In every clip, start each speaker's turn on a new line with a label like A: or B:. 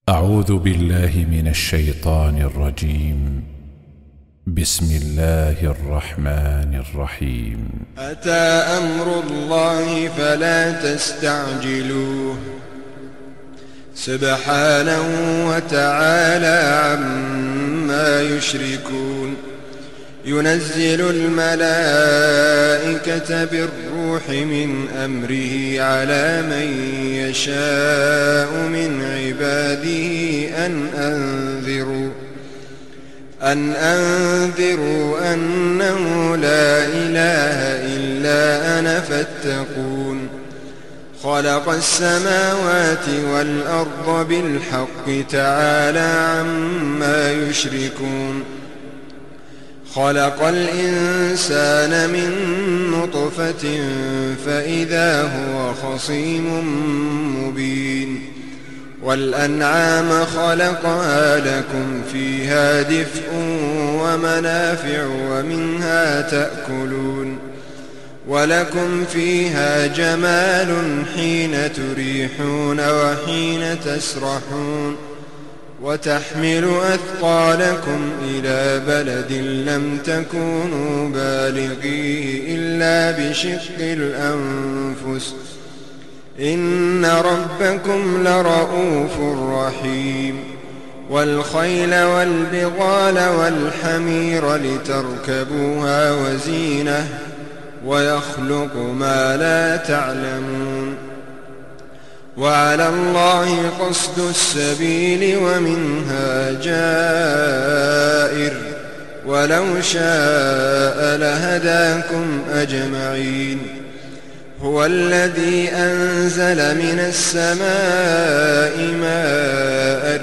A: أعوذ بالله من الشيطان الرجيم. بسم الله الرحمن الرحيم.
B: أتى أمر الله فلا تستعجلوه سبحانه وتعالى عما يشركون. ينزل الملائكة بالروح من أمره على من يشاء من عباده أن أنذروا أنه لا إله إلا أنا فاتقون. خلق السماوات والأرض بالحق تعالى عما يشركون. خلق الإنسان من نطفة فإذا هو خصيم مبين. والأنعام خلقها لكم فيها دفء ومنافع ومنها تأكلون. ولكم فيها جمال حين تريحون وحين تسرحون. وتحمل أثقالكم إلى بلد لم تكونوا بالغيه إلا بشق الأنفس إن ربكم لرؤوف رحيم. والخيل والبغال والحمير لتركبوها وزينة ويخلق ما لا تعلمون. وعلى الله قصد السبيل ومنها جائر ولو شاء لهداكم أجمعين. هو الذي أنزل من السماء ماء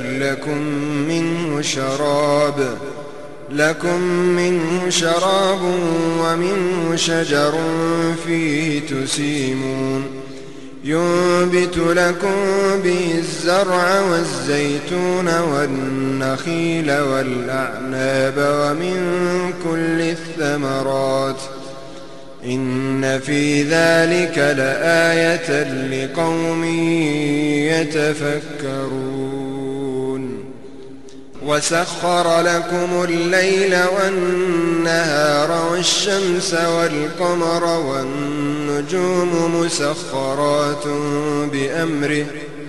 B: لكم منه شراب ومنه شجر فيه تسيمون. ينبت لكم به الزرع والزيتون والنخيل والأعناب ومن كل الثمرات إن في ذلك لآية لقوم يتفكرون. وسخر لكم الليل والنهار والشمس والقمر والنجوم مسخرات بأمره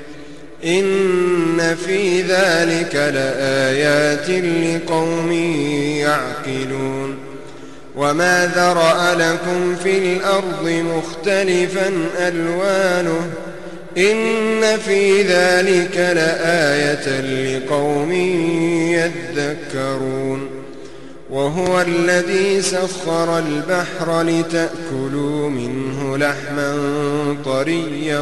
B: إن في ذلك لآيات لقوم يعقلون. وما ذرأ لكم في الأرض مختلفا ألوانه إن في ذلك لآية لقوم يذكرون. وهو الذي سخر البحر لتأكلوا منه لحما طريا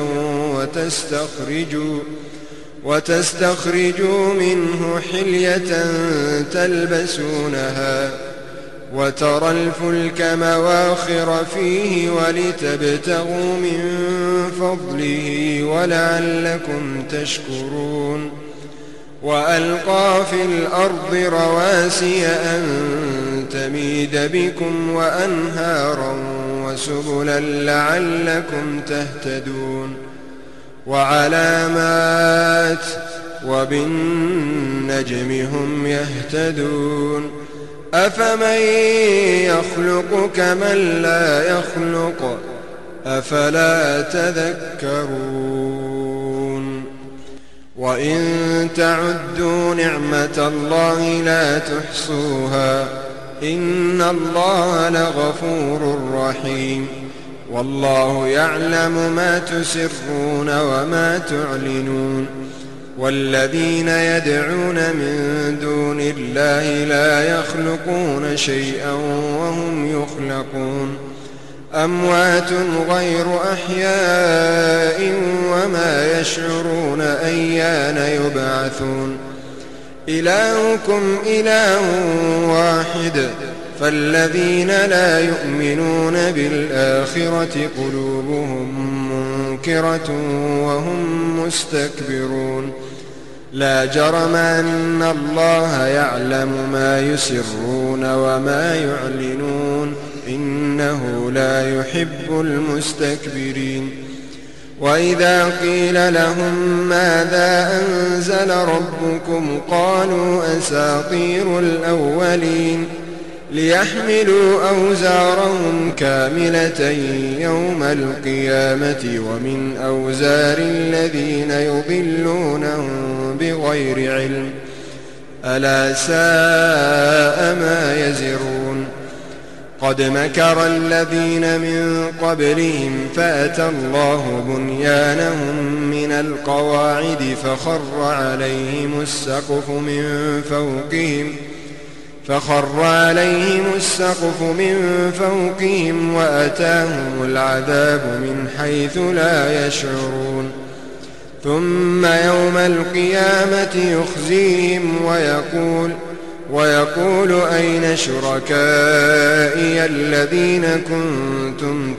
B: وتستخرجوا منه حلية تلبسونها وترى الفلك مواخر فيه ولتبتغوا من فضله ولعلكم تشكرون. وألقى في الأرض رواسي أن تميد بكم وأنهارا وسبلا لعلكم تهتدون. وعلامات وبالنجم هم يهتدون. أفمن يخلق كمن لا يخلق أفلا تذكرون. وإن تعدوا نعمة الله لا تحصوها إن الله لغفور رحيم. والله يعلم ما تسرون وما تعلنون. والذين يدعون من دون الله لا يخلقون شيئا وهم يخلقون. أموات غير أحياء وما يشعرون أيان يبعثون. إلهكم إله واحد فالذين لا يؤمنون بالآخرة قلوبهم منكرة وهم مستكبرون. لا جرم أن الله يعلم ما يسرون وما يعلنون إنه لا يحب المستكبرين. وإذا قيل لهم ماذا أنزل ربكم قالوا أساطير الأولين ليحملوا أوزارهم كاملة يوم القيامة ومن أوزار الذين يضلونهم بغير علم ألا ساء ما يزرون قد مكر الذين من قبلهم فأتى الله بنيانهم من القواعد فخر عليهم السقف من فوقهم وأتاهم العذاب من حيث لا يشعرون ثم يوم القيامة يخزيهم ويقول أين شركائي الذين كنتم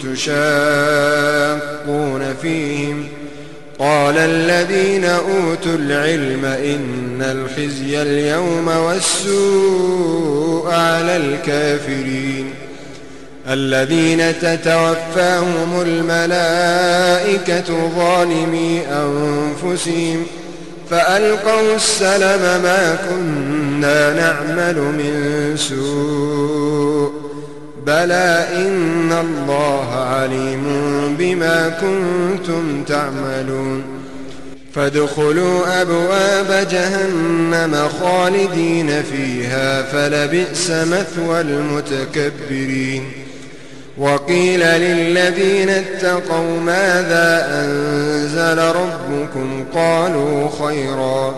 B: تشاقون فيهم قال الذين أوتوا العلم إن الخزي اليوم والسوء على الكافرين الذين تتوفاهم الملائكة ظالمي أنفسهم فألقوا السلم ما كنا نعمل من سوء بلى إن الله عليم بما كنتم تعملون فادخلوا أبواب جهنم خالدين فيها فلبئس مثوى المتكبرين وقيل للذين اتقوا ماذا أنزل ربكم قالوا خيرا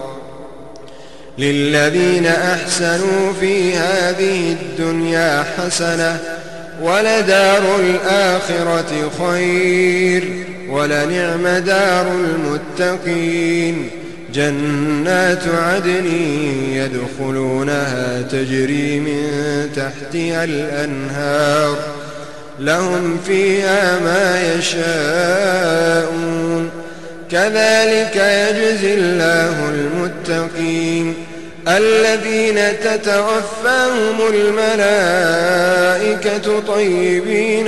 B: للذين أحسنوا في هذه الدنيا حسنة ولدار الآخرة خير ولنعم دار المتقين جنات عدن يدخلونها تجري من تحتها الأنهار لهم فيها ما يشاءون كذلك يجزي الله المتقين الذين تتوفاهم الملائكة طيبين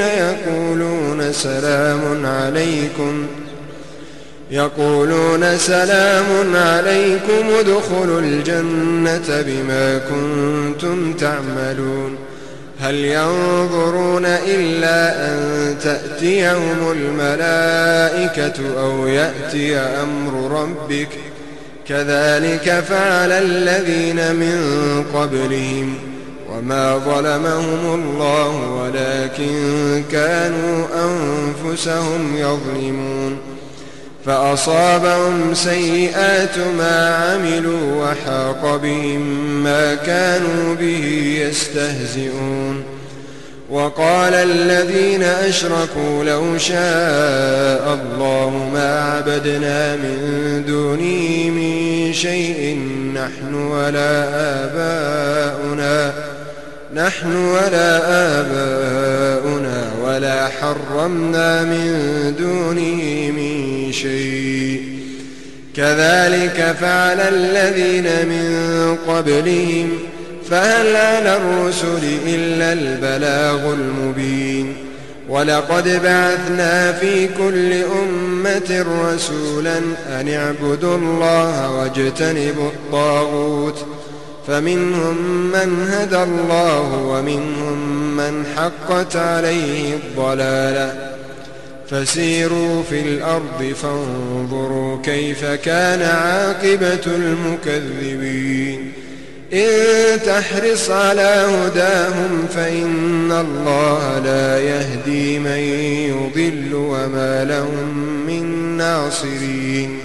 B: يقولون سلام عليكم ادخلوا الجنة بما كنتم تعملون هل ينظرون إلا أن تأتيهم الملائكة أو يأتي أمر ربك كذلك فعل الذين من قبلهم وما ظلمهم الله ولكن كانوا أنفسهم يظلمون فأصابهم سيئات ما عملوا وحاق بهم ما كانوا به يستهزئون وقال الذين أشركوا لو شاء الله ما عبدنا من دونه من شيء نحن ولا آباؤنا ولا حرمنا من دونه من شيء كذلك فعل الذين من قبلهم فهل على الرسل إلا البلاغ المبين ولقد بعثنا في كل أمة رسولا أن اعبدوا الله واجتنبوا الطاغوت فمنهم من هدى الله ومنهم من حقت عليه الضلالة فسيروا في الأرض فانظروا كيف كان عاقبة المكذبين إن تحرص على هداهم فإن الله لا يهدي من يضل وما لهم من ناصرين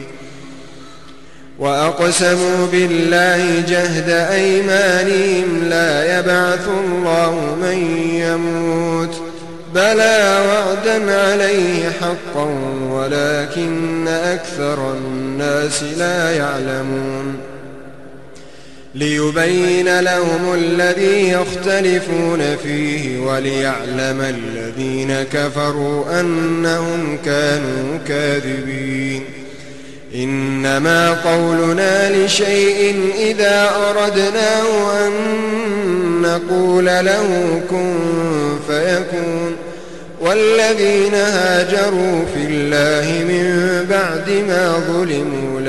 B: وأقسموا بالله جهد أيمانهم لا يبعث الله من يموت بلى وعدا عليه حقا ولكن أكثر الناس لا يعلمون ليبين لهم الذي يختلفون فيه وليعلم الذين كفروا أنهم كانوا كاذبين إنما قولنا لشيء إذا أردناه أن نقول له كن فيكون والذين هاجروا في الله من بعد ما ظلموا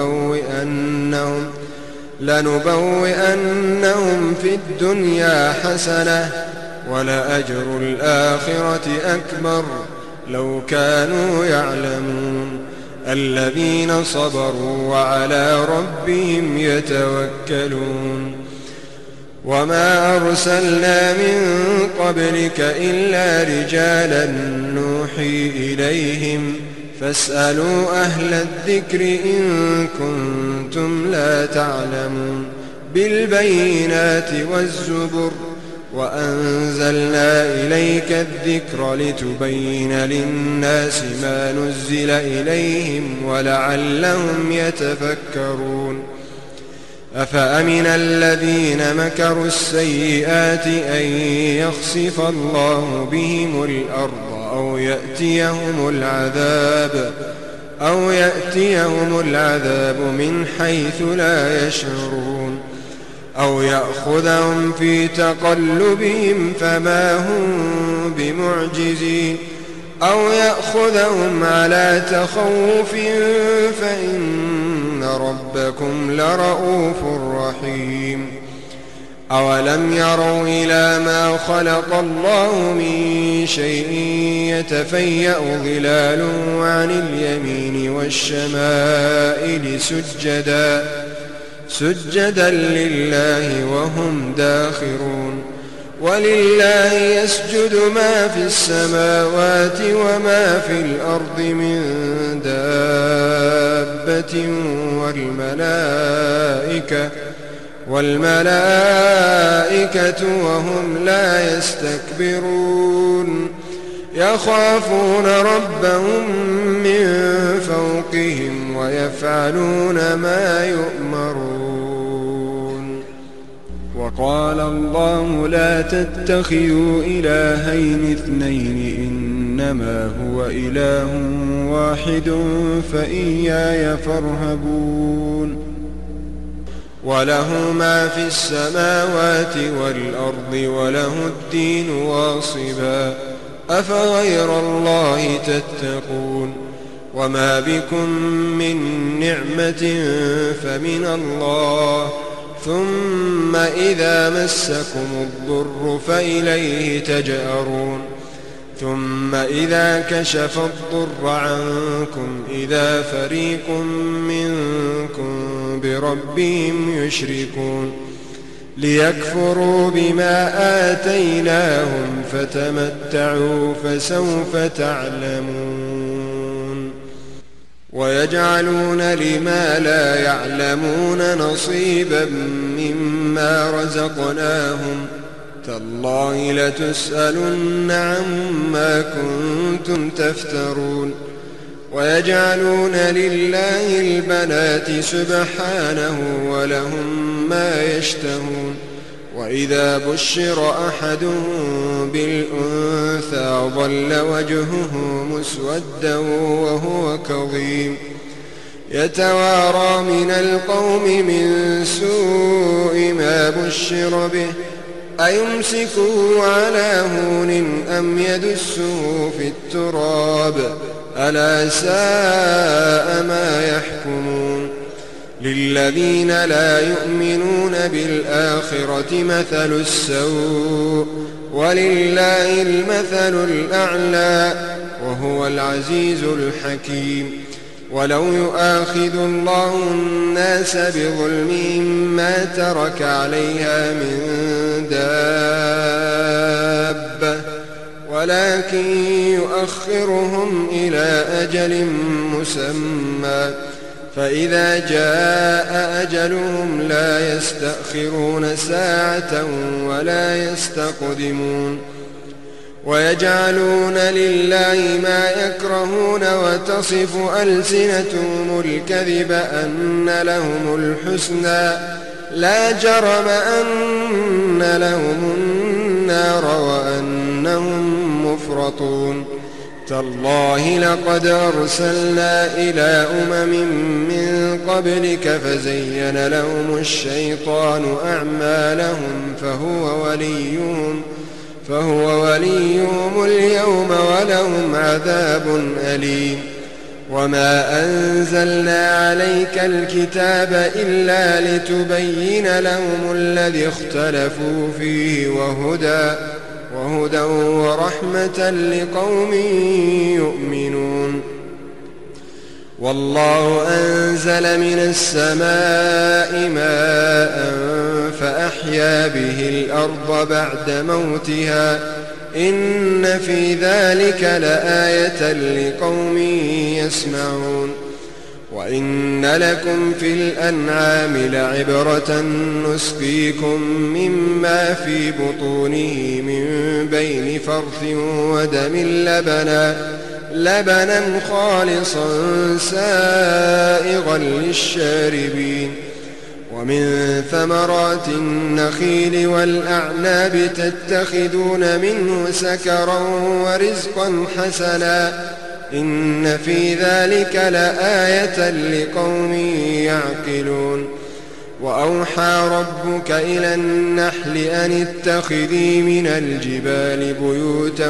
B: لنبوئنهم في الدنيا حسنة ولأجر الآخرة أكبر لو كانوا يعلمون الذين صبروا وعلى ربهم يتوكلون وما أرسلنا من قبلك إلا رجالا نوحي إليهم فاسألوا أهل الذكر إن كنتم لا تعلمون بالبينات والزبر وأنزلنا إليك الذكر لتبين للناس ما نزل إليهم ولعلهم يتفكرون أفأمن الذين مكروا السيئات أن يخسف الله بهم الأرض أو يأتيهم العذاب من حيث لا يشعرون أو يأخذهم في تقلبهم فما هم بمعجزين أو يأخذهم على تخوف فإن ربكم لرؤوف رحيم أولم يروا إلى ما خلق الله من شيء يتفيأ ظلاله عن اليمين والشمائل سجدا لله وهم داخرون ولله يسجد ما في السماوات وما في الأرض من دابة والملائكة وهم لا يستكبرون يخافون ربهم من فوقهم ويفعلون ما يؤمرون وقال الله لا تتخذوا إلهين اثنين إنما هو إله واحد فإياي فارهبون وله ما في السماوات والأرض وله الدين واصبا أفغير الله تتقون وما بكم من نعمة فمن الله ثم إذا مسكم الضر فإليه تجأرون ثم إذا كشف الضر عنكم إذا فريق منكم بربهم يشركون ليكفروا بما آتيناهم فتمتعوا فسوف تعلمون ويجعلون لما لا يعلمون نصيبا مما رزقناهم تالله لتسألن عما كنتم تفترون ويجعلون لله البنات سبحانه ولهم ما يشتهون وإذا بشر أحدهم بالأنثى ظل وجهه مسودا وهو كظيم يتوارى من القوم من سوء ما بشر به أيمسكه على هون أم يدسه في التراب ألا ساء ما يحكمون للذين لا يؤمنون بالآخرة مثل السوء ولله المثل الأعلى وهو العزيز الحكيم ولو يؤاخذ الله الناس بظلمهم ما ترك عليها من دابة ولكن يؤخرهم إلى أجل مسمى فإذا جاء أجلهم لا يستأخرون ساعة ولا يستقدمون ويجعلون لله ما يكرهون وتصف ألسنتهم الكذب أن لهم الحسنى لا جرم أن لهم النار وأنهم مفرطون تالله لقد أرسلنا إلى من قبلك فزين فهو وليهم اليوم ولهم عذاب أليم. وما أنزلنا عليك الكتاب إلا لتبين لهم الذي اختلفوا فيه وهدى ورحمة لقوم يؤمنون. والله أنزل من السماء ماء فأحيا به الأرض بعد موتها إن في ذلك لآية لقوم يسمعون. وإن لكم في الأنعام لعبرة نسقيكم مما في بطونه من بين فرث ودم لبنا خالصا سائغا للشاربين. ومن ثمرات النخيل والأعناب تتخذون منه سكرا ورزقا حسنا إن في ذلك لآية لقوم يعقلون. وأوحى ربك إلى النحل أن اتخذي من الجبال بيوتا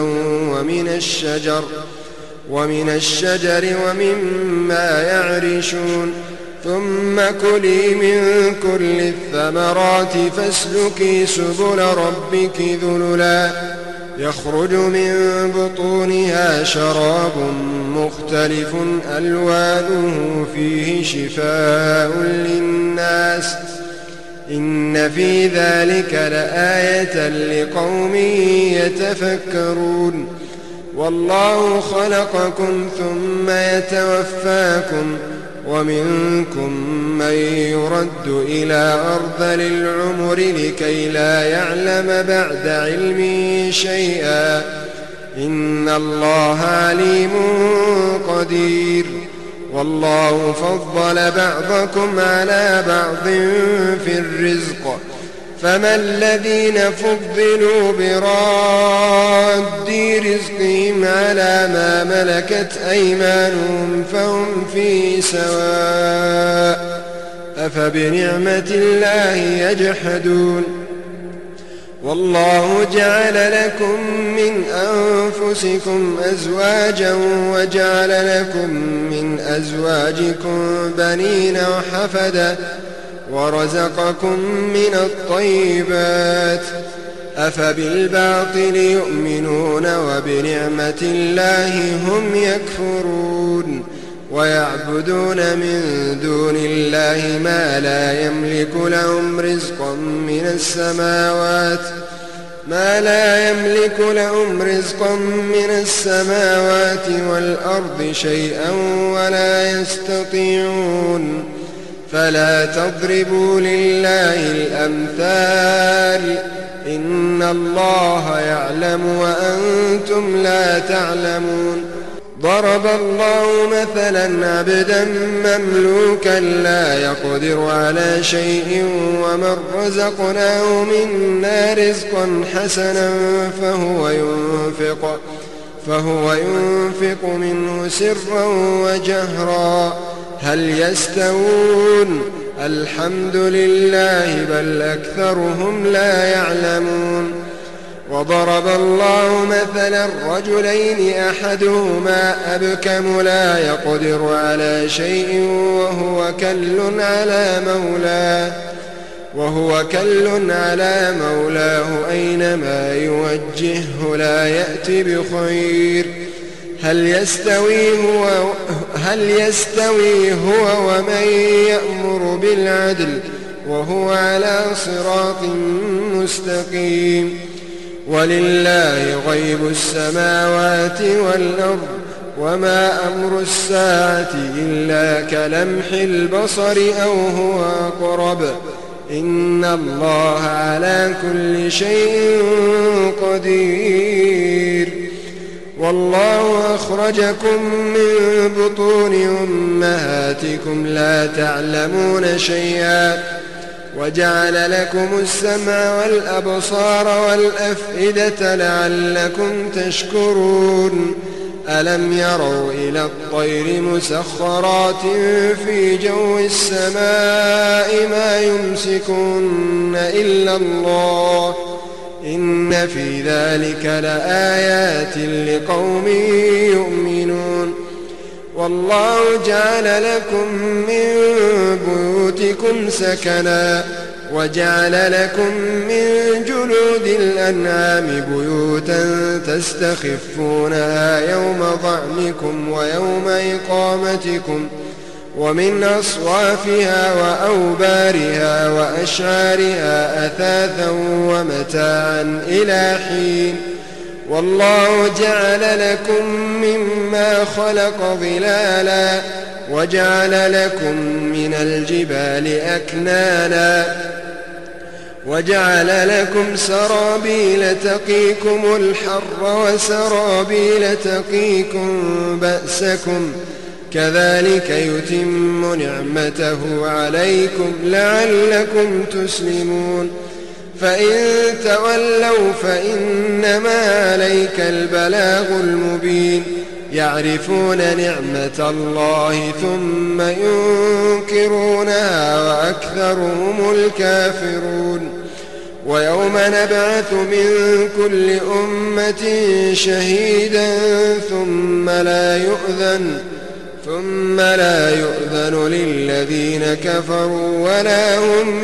B: ومن الشجر ومما يعرشون ثم كلي من كل الثمرات فاسلكي سبل ربك ذللا يخرج من بطونها شراب مختلف ألوانه فيه شفاء للناس إن في ذلك لآية لقوم يتفكرون. والله خلقكم ثم يتوفاكم ومنكم من يرد إلى أرذل العمر لكي لا يعلم بعد علم شيئا إن الله عليم قدير. والله فضل بعضكم على بعض في الرزق فما الذين فضلوا براد رزقهم على ما ملكت أيمانهم فهم فيه سواء أفبنعمة الله يجحدون. والله جعل لكم من أنفسكم أزواجا وجعل لكم من أزواجكم بنين وحفدا ورزقكم من الطيبات أفبالباطل يؤمنون وبنعمة الله هم يكفرون. ويعبدون من دون الله ما لا يملك لهم رزقا من السماوات والأرض شيئا ولا يستطيعون. فلا تضربوا لله الأمثال إن الله يعلم وأنتم لا تعلمون. ضرب الله مثلا عبدا مملوكا لا يقدر على شيء ومن رزقناه منا رزقا حسنا فهو ينفق منه سرا وجهرا هل يستوون الحمد لله بل أكثرهم لا يعلمون. وضرب الله مثلا رجلين أحدهما أبكم لا يقدر على شيء وهو كل على مولاه أينما يوجهه لا يأتي بخير هل يستوي هو ومن يأمر بالعدل وهو على صراط مستقيم. ولله غيب السماوات والأرض وما أمر الساعة إلا كلمح البصر أو هو أقرب إن الله على كل شيء قدير. والله أخرجكم من بطون أمهاتكم لا تعلمون شيئا وجعل لكم السمع والأبصار والأفئدة لعلكم تشكرون. ألم يروا إلى الطير مسخرات في جو السماء ما يمسكن إلا الله إن في ذلك لآيات لقوم يؤمنون والله جعل لكم من بيوتكم سكنا وجعل لكم من جلود الأنعام بيوتا تستخفونها يوم ظعنكم ويوم إقامتكم ومن أصوافها وأوبارها وأشعارها أثاثا ومتاعا إلى حين والله جعل لكم مما خلق ظلالا وجعل لكم من الجبال أكنانا وجعل لكم سرابيل تقيكم الحر وسرابيل تقيكم بأسكم كذلك يتم نعمته عليكم لعلكم تسلمون فإن تولوا فإنما عليك البلاغ المبين يعرفون نعمة الله ثم ينكرونها وأكثرهم الكافرون ويوم نبعث من كل أمة شهيدا ثم لا يؤذن للذين كفروا ولا هم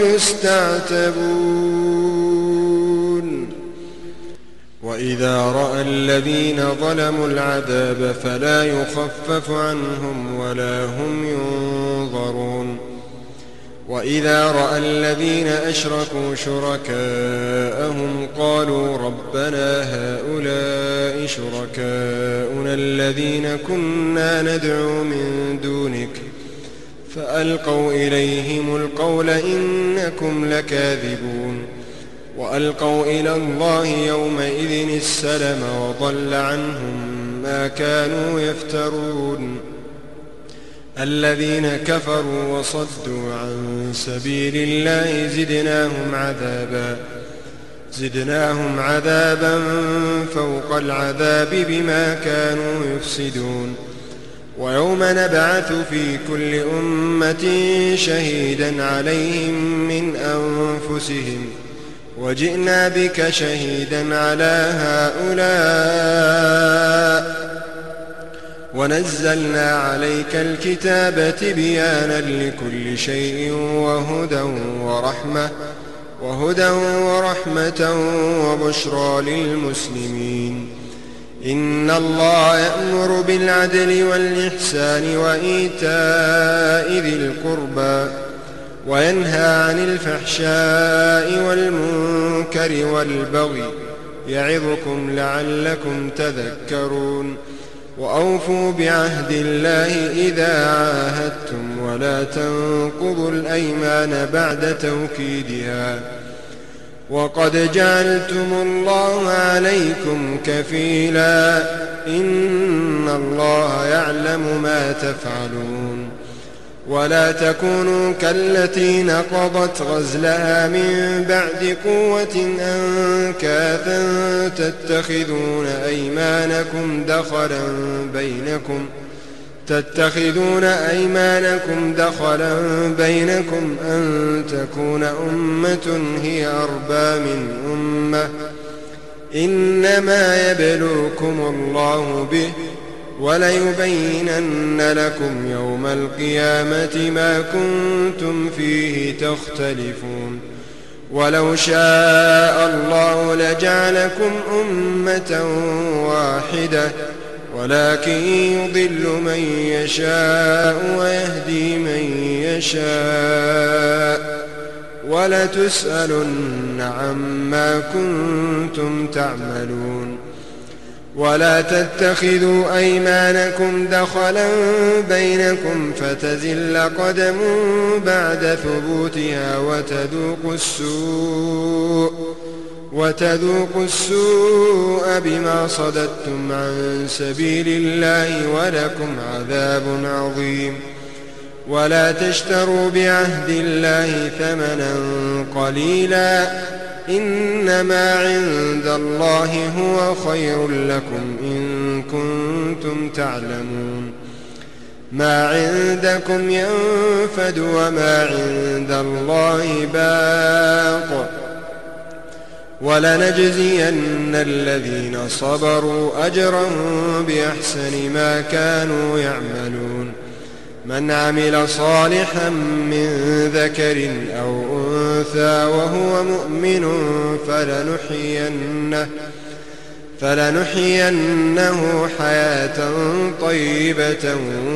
B: يستعتبون وإذا رأى الذين ظلموا العذاب فلا يخفف عنهم ولا هم ينظرون وإذا رأى الذين أشركوا شركاءهم قالوا ربنا هؤلاء شركاؤنا الذين كنا ندعو من دونك فألقوا إليهم القول إنكم لكاذبون وألقوا إلى الله يومئذ السلم وضل عنهم ما كانوا يفترون الذين كفروا وصدوا عن سبيل الله زدناهم عذابا فوق العذاب بما كانوا يفسدون ويوم نبعث في كل أمة شهيدا عليهم من أنفسهم وجئنا بك شهيدا على هؤلاء ونزلنا عليك الكتاب تبيانا لكل شيء وهدى ورحمة وبشرى للمسلمين إن الله يأمر بالعدل والإحسان وإيتاء ذي القربى وينهى عن الفحشاء والمنكر والبغي يعظكم لعلكم تذكرون وأوفوا بعهد الله إذا عاهدتم ولا تنقضوا الأيمان بعد توكيدها وقد جعلتم الله عليكم كفيلا إن الله يعلم ما تفعلون ولا تكونوا كالتي نقضت غزلها من بعد قوة أنكاثا تتخذون أيمانكم دخلا بينكم أن تكون أمة هي أربى من أمة إنما يبلوكم الله به وليبينن لكم يوم القيامة ما كنتم فيه تختلفون ولو شاء الله لجعلكم أمة واحدة ولكن يضل من يشاء ويهدي من يشاء ولتسألن عما كنتم تعملون ولا تتخذوا أيمانكم دخلا بينكم فتزل قدم بعد ثبوتها وتذوقوا السوء بما صددتم عن سبيل الله ولكم عذاب عظيم ولا تشتروا بعهد الله ثمنا قليلا إنما عند الله هو خير لكم إن كنتم تعلمون ما عندكم ينفد وما عند الله باق ولنجزين الذين صبروا أجرهم بأحسن ما كانوا يعملون من عمل صالحا من ذكر أو أنثى وهو مؤمن فلنحيينه حياة طيبة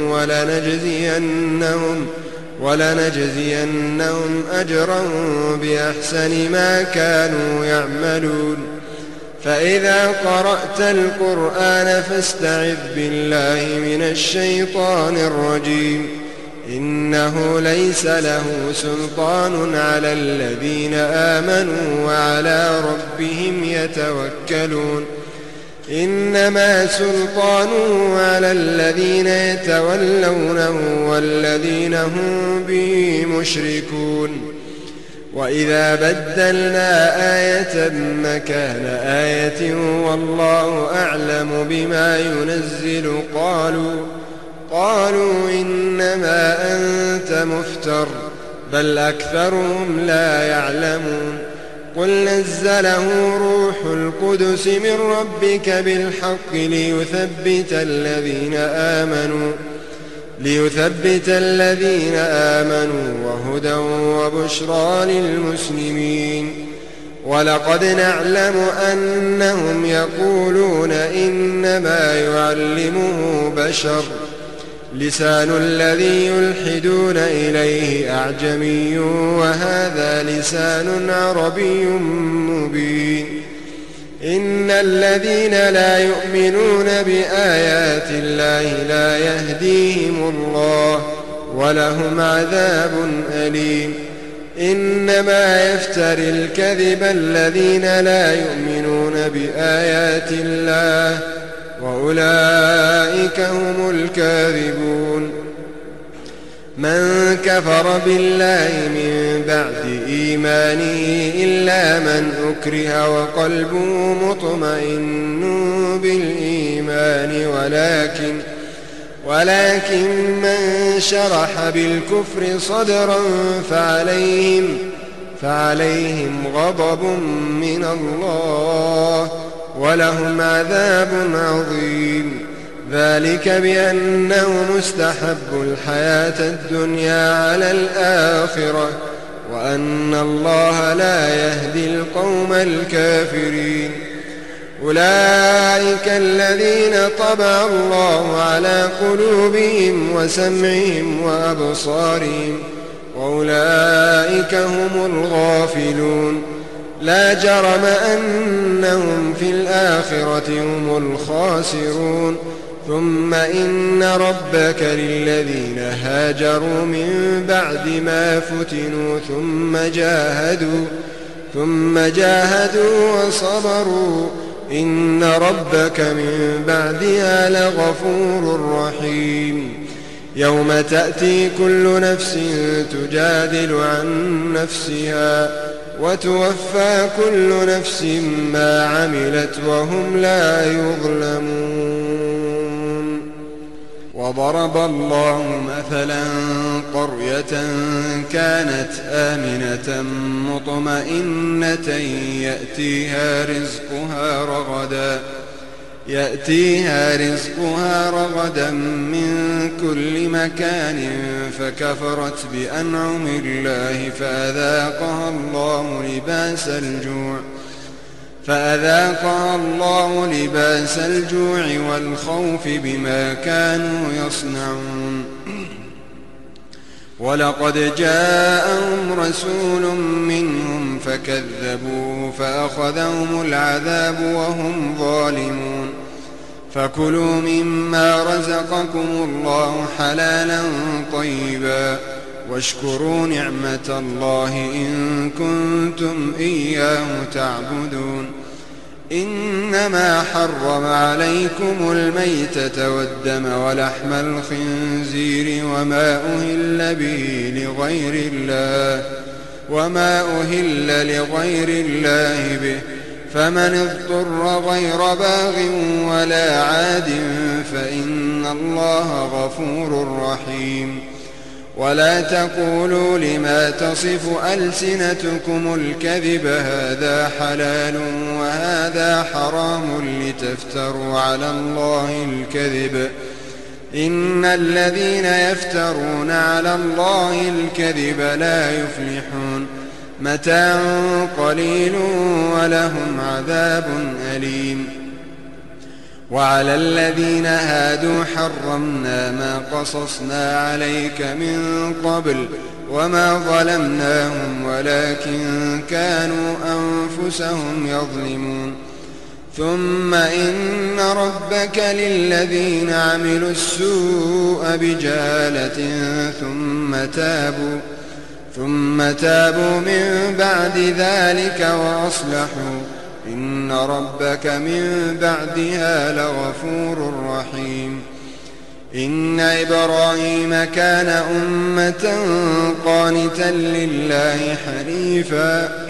B: ولنجزينهم أجرهم بأحسن ما كانوا يعملون فإذا قرأت القرآن فاستعذ بالله من الشيطان الرجيم إنه ليس له سلطان على الذين آمنوا وعلى ربهم يتوكلون إنما سلطانه على الذين يتولونه والذين هم به مشركون وإذا بدلنا آية مكان آية والله أعلم بما ينزل قالوا إنما أنت مفتر بل أكثرهم لا يعلمون قل نزله روح القدس من ربك بالحق ليثبت الذين آمنوا وهدى وبشرى للمسلمين ولقد نعلم أنهم يقولون إنما يعلمه بشر لسان الذي يلحدون إليه أعجمي وهذا لسان عربي مبين إن الذين لا يؤمنون بآيات الله لا يهديهم الله ولهم عذاب أليم إنما يفتري الكذب الذين لا يؤمنون بآيات الله وأولئك هم الكاذبون من كفر بالله من بعد إيمانه إلا من أكره وقلبه مطمئن بالإيمان ولكن من شرح بالكفر صدرا فعليهم غضب من الله ولهم عذاب عظيم ذلك بأنه مستحب الحياة الدنيا على الآخرة وأن الله لا يهدي القوم الكافرين أولئك الذين طبع الله على قلوبهم وسمعهم وأبصارهم وأولئك هم الغافلون لا جرم أنهم في الآخرة هم الخاسرون ثم إن ربك للذين هاجروا من بعد ما فتنوا ثم جاهدوا وصبروا إن ربك من بعدها لغفور رحيم يوم تأتي كل نفس تجادل عن نفسها وتوفى كل نفس ما عملت وهم لا يظلمون وضرب الله مثلا قرية كانت آمنة مطمئنة يأتيها رزقها رغدا من كل مكان فكفرت بأنعم الله فأذاقها الله لباس الجوع والخوف بما كانوا يصنعون ولقد جاءهم رسول منهم فكذبوه فأخذهم العذاب وهم ظالمون فكلوا مما رزقكم الله حلالا طيبا واشكروا نعمة الله إن كنتم إياه تعبدون إنما حرم عليكم الميتة والدم ولحم الخنزير وما أهل لغير الله به فمن اضطر غير باغ ولا عاد فإن الله غفور رحيم ولا تقولوا لما تصف ألسنتكم الكذب هذا حلال وهذا حرام لتفتروا على الله الكذب إن الذين يفترون على الله الكذب لا يفلحون متاع قليل ولهم عذاب أليم وعلى الذين هادوا حرمنا ما قصصنا عليك من قبل وما ظلمناهم ولكن كانوا أنفسهم يظلمون ثم إن ربك للذين عملوا السوء بجهالة ثم تابوا من بعد ذلك وأصلحوا إن ربك من بعدها لغفور رحيم إن إبراهيم كان أمة قانتا لله حنيفا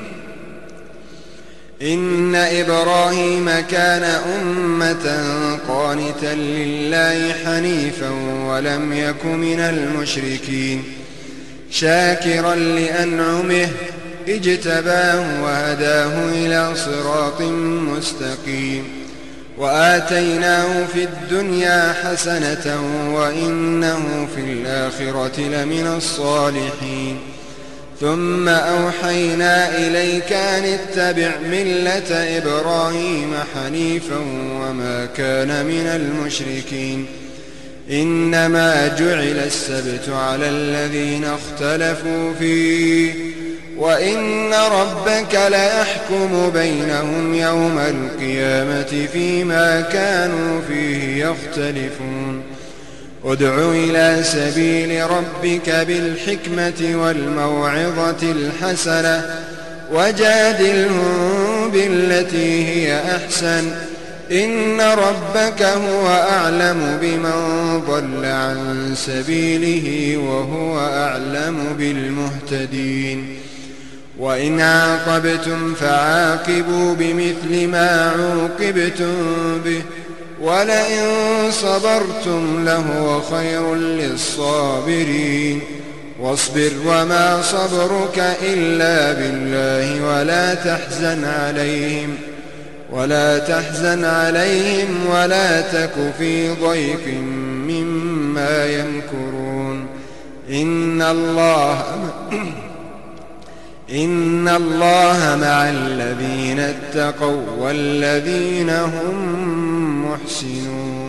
B: إن إبراهيم كان أمة قانتا لله حنيفا ولم يك من المشركين شاكرا لأنعمه اجتباه وهداه إلى صراط مستقيم وآتيناه في الدنيا حسنة وإنه في الآخرة لمن الصالحين ثم أوحينا إليك أن اتبع ملة إبراهيم حنيفا وما كان من المشركين إنما جعل السبت على الذين اختلفوا فيه وإن ربك ليحكم بينهم يوم القيامة فيما كانوا فيه يختلفون ادع إلى سبيل ربك بالحكمة والموعظة الحسنة وجادلهم بالتي هي أحسن إن ربك هو أعلم بمن ضل عن سبيله وهو أعلم بالمهتدين وإن عاقبتم فعاقبوا بمثل ما عوقبتم به ولئن صبرتم لهو خير للصابرين واصبر وما صبرك إلا بالله ولا تحزن عليهم ولا تك في ضيق مما يمكرون إن الله مع الذين اتقوا والذين هم محسنون